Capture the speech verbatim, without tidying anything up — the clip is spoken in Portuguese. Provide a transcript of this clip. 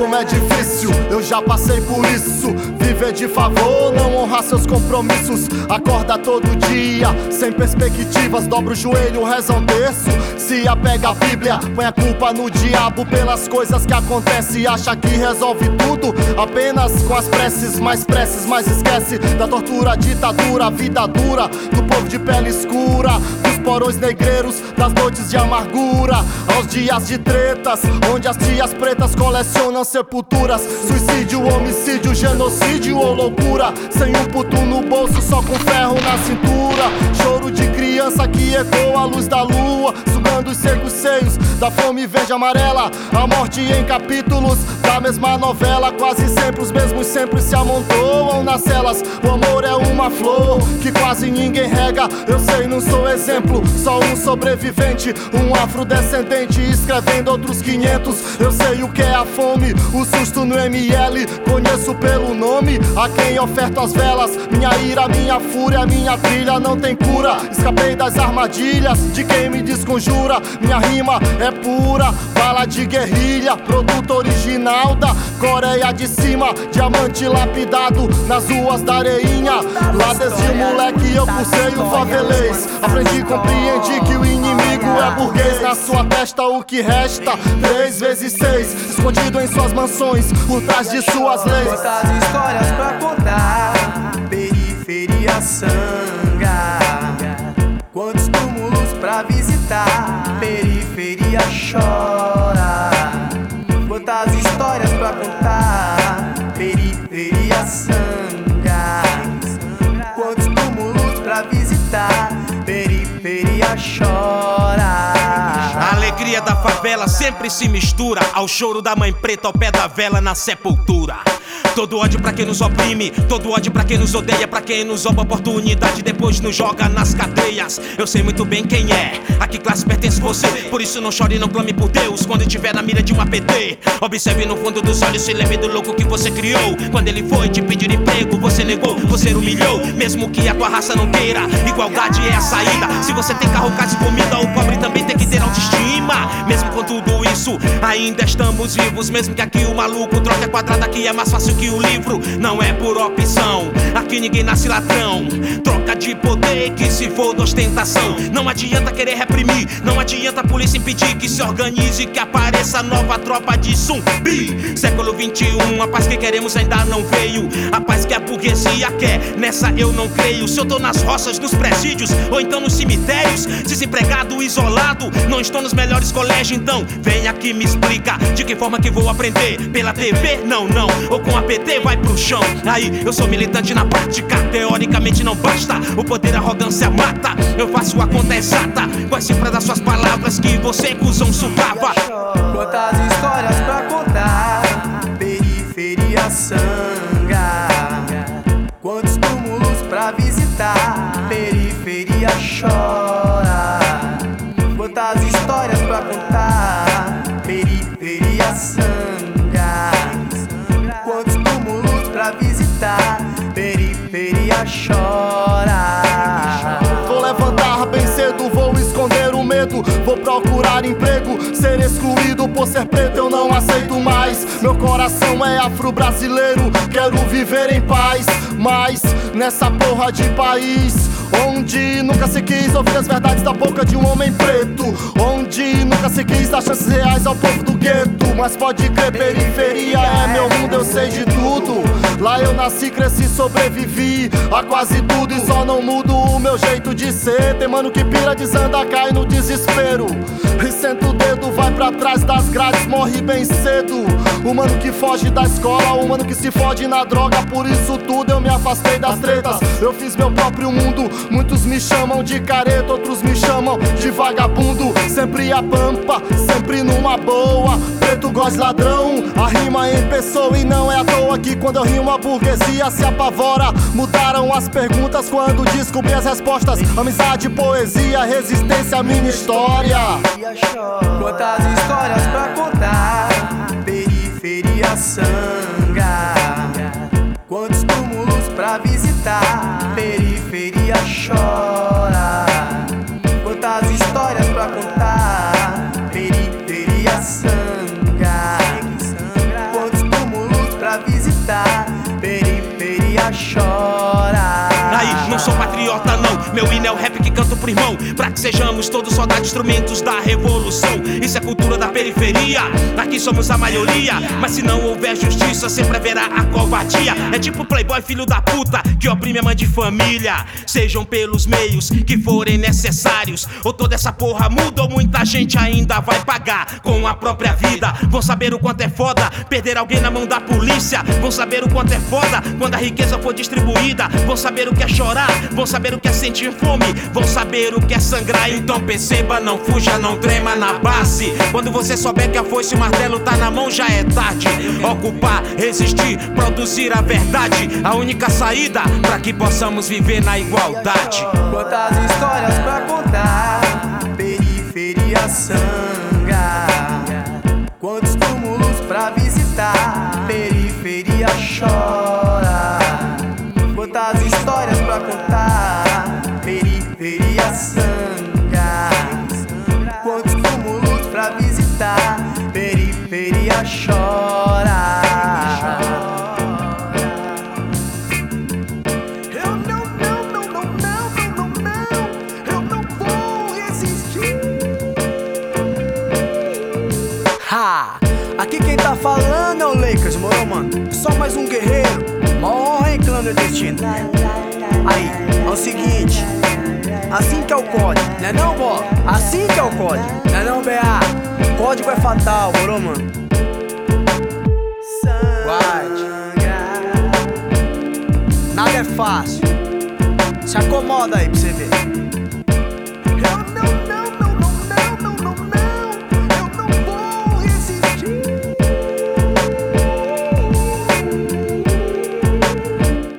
como é difícil, eu já passei por isso. Viver de favor, não honrar seus compromissos. Acorda todo dia, sem perspectivas. Dobra o joelho, reza um terço. Se apega à Bíblia, põe a culpa no diabo pelas coisas que acontecem e acha que resolve tudo apenas com as preces. Mais preces, mas esquece da tortura, ditadura, vida dura do povo de pele escura, dos porões negreiros, das noites de amargura, aos dias de tretas, onde as tias pretas colecionam sepulturas. Suicídio, homicídio, genocídio ou loucura, sem um puto no bolso, só com ferro na cintura. Choro de criança que ecoa a luz da lua, sugando os secos seios da fome verde e amarela. A morte em capítulos da mesma novela, quase sempre os mesmos sempre se amontoam nas celas. O amor é uma flor que quase ninguém rega. Eu sei, não sou exemplo, só um sobrevivente, um afrodescendente escrevendo outros quinhentos. Eu sei o que é a fome, o susto no M L, conheço pelo nome a quem oferto as velas. Minha ira, minha fúria, minha trilha não tem cura. Escapei das armadilhas de quem me desconjura. Minha rima é pura, bala de guerrilha, produto original da Coreia de Cima. Diamante lapidado nas ruas da areinha. Lá desde moleque eu cursei o favelês. Aprendi e compreendi que o inimigo é burguês. Na sua testa o que resta, três vezes seis, escondido em suas mansões, por trás de suas leis. Quantas histórias pra contar, periferia sangra. Quantos túmulos pra visitar, periferia chora. Quantas histórias pra contar, periferia sangra. Quantos túmulos pra visitar, periferia chora. A alegria da favela sempre se mistura ao choro da mãe preta ao pé da vela na sepultura. Todo ódio pra quem nos oprime, todo ódio pra quem nos odeia, pra quem nos rouba oportunidade, depois nos joga nas cadeias. Eu sei muito bem quem é, a que classe pertence você. Por isso não chore e não clame por Deus quando estiver na mira de um A P T. Observe no fundo dos olhos, se lembre do louco que você criou. Quando ele foi te pedir emprego, você negou, você humilhou. Mesmo que a tua raça não queira, igualdade é a saída. Se você tem carro, casa e comida, o pobre também tem que ter autoestima. Mesmo com tudo isso, ainda estamos vivos. Mesmo que aqui o maluco troque a quadrada, aqui é mais fácil que o livro. Não é por opção, aqui ninguém nasce ladrão. Troca de poder que se for de ostentação. Não adianta querer reprimir, não adianta a polícia impedir que se organize, que apareça nova tropa de zumbi. Século vinte e um, a paz que queremos ainda não veio. A paz que a burguesia quer, nessa eu não creio. Se eu tô nas roças, nos presídios, ou então nos cemitérios, desempregado, isolado, não estou nos melhores colégios, então vem aqui me explica de que forma que vou aprender. Pela T V? Não, não. Ou com a P T vai pro chão. Aí eu sou militante na prática, teoricamente não basta. O poder, a arrogância mata. Eu faço a conta exata com as cifras das suas palavras que você, cuzão, sugava. Quantas histórias pra contar, periferia sangra. Quantos túmulos pra visitar, periferia chora. Quantas histórias pra contar, periferia sangra. Quantos túmulos pra visitar, periferia chora. Vou levantar bem cedo, vou esconder o medo, vou procurar emprego. Ser excluído por ser preto eu não aceito mais. Meu coração é afro-brasileiro, quero viver em paz. Mas nessa porra de país onde nunca se quis ouvir as verdades da boca de um homem preto, onde nunca se quis dar chances reais ao povo do gueto. Mas pode crer, periferia é meu mundo, eu sei de tudo. Lá eu nasci, cresci, sobrevivi a quase tudo. E só não mudo o meu jeito de ser. Tem mano que pira, desanda, cai no desespero e senta o dedo, vai pra trás das grades, morre bem cedo. O mano que foge da escola, o mano que se fode na droga. Por isso tudo eu me afastei das tretas, eu fiz meu próprio mundo. Muitos me chamam de careta, outros me chamam de vagabundo. Sempre a pampa, sempre numa boa. Preto gosta de ladrão, a rima em pessoa. E não é à toa que quando eu rimo a burguesia se apavora. Mudaram as perguntas quando descobri as respostas. Amizade, poesia, resistência, minha história. Quantas histórias pra contar, periferia sangra. Quantos túmulos pra visitar, periferia chora. Quantas histórias pra contar, periferia sangra. Quantos contar. Periferia chora. Aí, não sou patriota não, meu hino é o rap que canto pro irmão. Pra que sejamos todos soldados, instrumentos da revolução. Isso é cultura da periferia, aqui somos a maioria. Mas se não houver justiça, sempre haverá a covardia. É tipo playboy filho da puta, que oprime a mãe de família. Sejam pelos meios que forem necessários, ou toda essa porra muda, ou muita gente ainda vai pagar com a própria vida. Vão saber o quanto é foda perder alguém na mão da polícia. Vão saber o quanto é foda quando a riqueza for distribuída. Vão saber o que é chorar, vão saber o que é sentir fome, vão saber o que é sangrar. Então perceba, não fuja, não trema na base. Quando você souber que a foice e o martelo tá na mão, já é tarde. Ocupar, resistir, produzir a verdade, a única saída pra que possamos viver na igualdade. Quantas histórias pra contar, periferia sangra. Quantos túmulos pra visitar, periferia chora. Quantas histórias pra contar, periferia sangra. Quantos túmulos pra visitar, periferia chora. Eu não, não, não, não, não, não, não, não, eu não vou resistir. Ha! Aqui quem tá falando é o Lakers, moro, mano? Só mais um guerreiro, uma honra em clandestino. Aí, é o seguinte, assim que é o código, né não, bola? Assim que é o código, né não, B A? Código é fatal, moro, mano? Guarde. Nada é fácil. Se acomoda aí pra você ver.